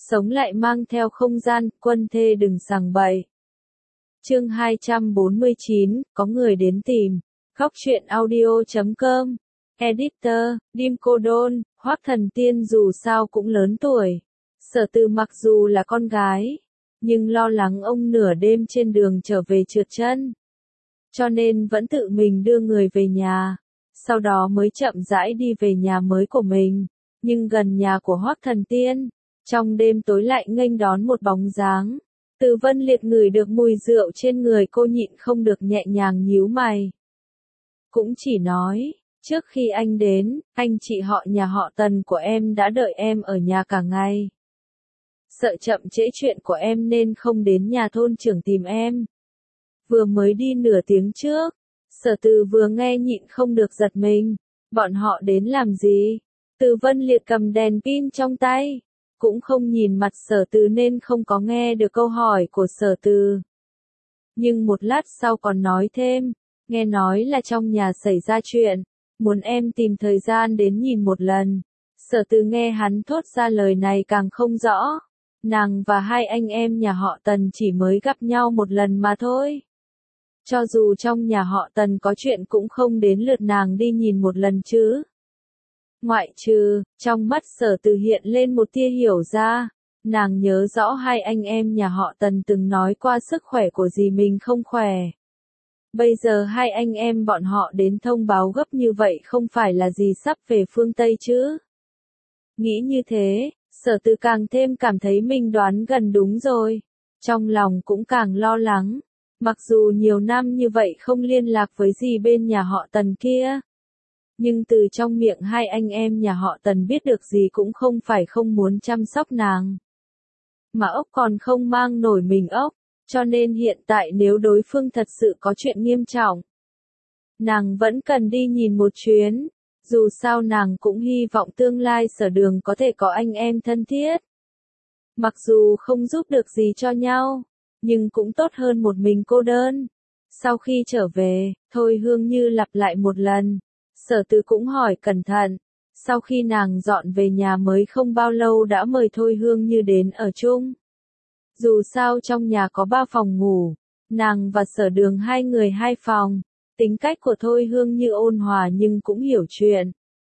sống lại mang theo không gian, quân thê đừng sằng bậy. Chương 249, có người đến tìm. Góc truyện audio.com. Editor, Dim Cô Đôn, Hoắc Thần Tiên dù sao cũng lớn tuổi. Sở Từ mặc dù là con gái, nhưng lo lắng ông nửa đêm trên đường trở về trượt chân. Cho nên vẫn tự mình đưa người về nhà, sau đó mới chậm rãi đi về nhà mới của mình. Nhưng gần nhà của Hoắc Thần Tiên, trong đêm tối lại nghênh đón một bóng dáng. Từ Vân Liệt ngửi được mùi rượu trên người cô nhịn không được nhẹ nhàng nhíu mày. Cũng chỉ nói, trước khi anh đến, anh chị họ nhà họ Tần của em đã đợi em ở nhà cả ngày. Sợ chậm trễ chuyện của em nên không đến nhà thôn trưởng tìm em. Vừa mới đi nửa tiếng trước, Sở Từ vừa nghe nhịn không được giật mình. Bọn họ đến làm gì? Từ Vân Liệt cầm đèn pin trong tay, cũng không nhìn mặt Sở Từ nên không có nghe được câu hỏi của Sở Từ. Nhưng một lát sau còn nói thêm, nghe nói là trong nhà xảy ra chuyện, muốn em tìm thời gian đến nhìn một lần. Sở Từ nghe hắn thốt ra lời này càng không rõ. Nàng và hai anh em nhà họ Tần chỉ mới gặp nhau một lần mà thôi. Cho dù trong nhà họ Tần có chuyện cũng không đến lượt nàng đi nhìn một lần chứ. Ngoại trừ, trong mắt Sở Từ hiện lên một tia hiểu ra. Nàng nhớ rõ hai anh em nhà họ Tần từng nói qua sức khỏe của dì mình không khỏe. Bây giờ hai anh em bọn họ đến thông báo gấp như vậy không phải là gì sắp về phương Tây chứ. Nghĩ như thế, Sở Từ càng thêm cảm thấy mình đoán gần đúng rồi. Trong lòng cũng càng lo lắng. Mặc dù nhiều năm như vậy không liên lạc với dì bên nhà họ Tần kia. Nhưng từ trong miệng hai anh em nhà họ Tần biết được gì cũng không phải không muốn chăm sóc nàng. Mà ốc còn không mang nổi mình ốc, cho nên hiện tại nếu đối phương thật sự có chuyện nghiêm trọng, nàng vẫn cần đi nhìn một chuyến. Dù sao nàng cũng hy vọng tương lai Sở Đường có thể có anh em thân thiết. Mặc dù không giúp được gì cho nhau, nhưng cũng tốt hơn một mình cô đơn. Sau khi trở về, Thôi Hương Như lặp lại một lần. Sở Từ cũng hỏi cẩn thận. Sau khi nàng dọn về nhà mới không bao lâu đã mời Thôi Hương Như đến ở chung. Dù sao trong nhà có 3 phòng ngủ, nàng và Sở Đường hai người 2 phòng. Tính cách của Thôi Hương Như ôn hòa nhưng cũng hiểu chuyện.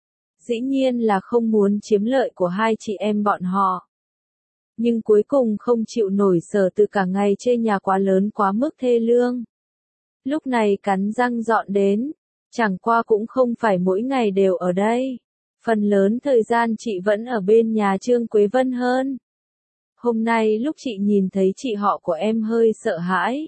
Dĩ nhiên là không muốn chiếm lợi của hai chị em bọn họ. Nhưng cuối cùng không chịu nổi Sở Từ cả ngày chê nhà quá lớn quá mức thê lương. Lúc này cắn răng dọn đến. Chẳng qua cũng không phải mỗi ngày đều ở đây. Phần lớn thời gian chị vẫn ở bên nhà Trương Quế Vân hơn. Hôm nay lúc chị nhìn thấy chị họ của em hơi sợ hãi.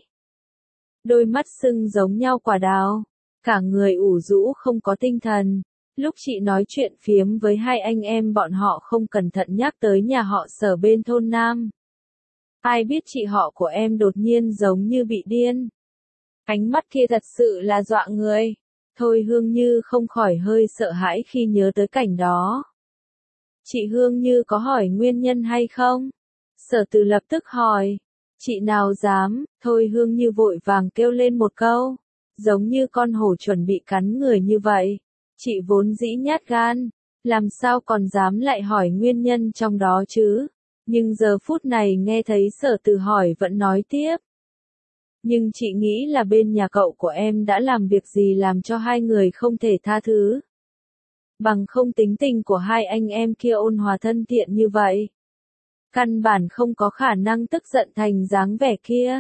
Đôi mắt sưng giống nhau quả đào. Cả người ủ rũ không có tinh thần. Lúc chị nói chuyện phiếm với hai anh em bọn họ không cẩn thận nhắc tới nhà họ Sở bên thôn Nam. Ai biết chị họ của em đột nhiên giống như bị điên. Ánh mắt kia thật sự là dọa người. Thôi Hương Như không khỏi hơi sợ hãi khi nhớ tới cảnh đó. Chị Hương Như có hỏi nguyên nhân hay không? Sở Từ lập tức hỏi. Chị nào dám, Thôi Hương Như vội vàng kêu lên một câu. Giống như con hổ chuẩn bị cắn người như vậy. Chị vốn dĩ nhát gan, làm sao còn dám lại hỏi nguyên nhân trong đó chứ? Nhưng giờ phút này nghe thấy Sở Từ hỏi vẫn nói tiếp. Nhưng chị nghĩ là bên nhà cậu của em đã làm việc gì làm cho hai người không thể tha thứ. Bằng không tính tình của hai anh em kia ôn hòa thân thiện như vậy. Căn bản không có khả năng tức giận thành dáng vẻ kia.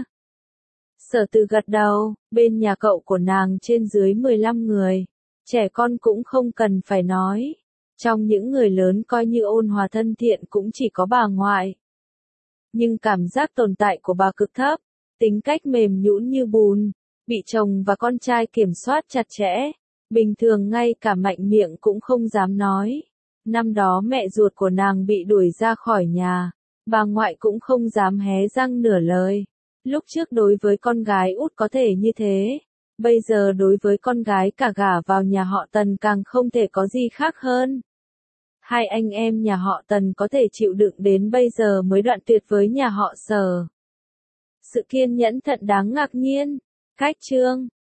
Sở Từ gật đầu, bên nhà cậu của nàng trên dưới 15 người. Trẻ con cũng không cần phải nói. Trong những người lớn coi như ôn hòa thân thiện cũng chỉ có bà ngoại. Nhưng cảm giác tồn tại của bà cực thấp. Tính cách mềm nhũn như bùn, bị chồng và con trai kiểm soát chặt chẽ, bình thường ngay cả mạnh miệng cũng không dám nói. Năm đó mẹ ruột của nàng bị đuổi ra khỏi nhà, bà ngoại cũng không dám hé răng nửa lời. Lúc trước đối với con gái út có thể như thế, bây giờ đối với con gái cả gả vào nhà họ Tần càng không thể có gì khác hơn. Hai anh em nhà họ Tần có thể chịu đựng đến bây giờ mới đoạn tuyệt với nhà họ Sở. Sự kiên nhẫn thật đáng ngạc nhiên. Cách chương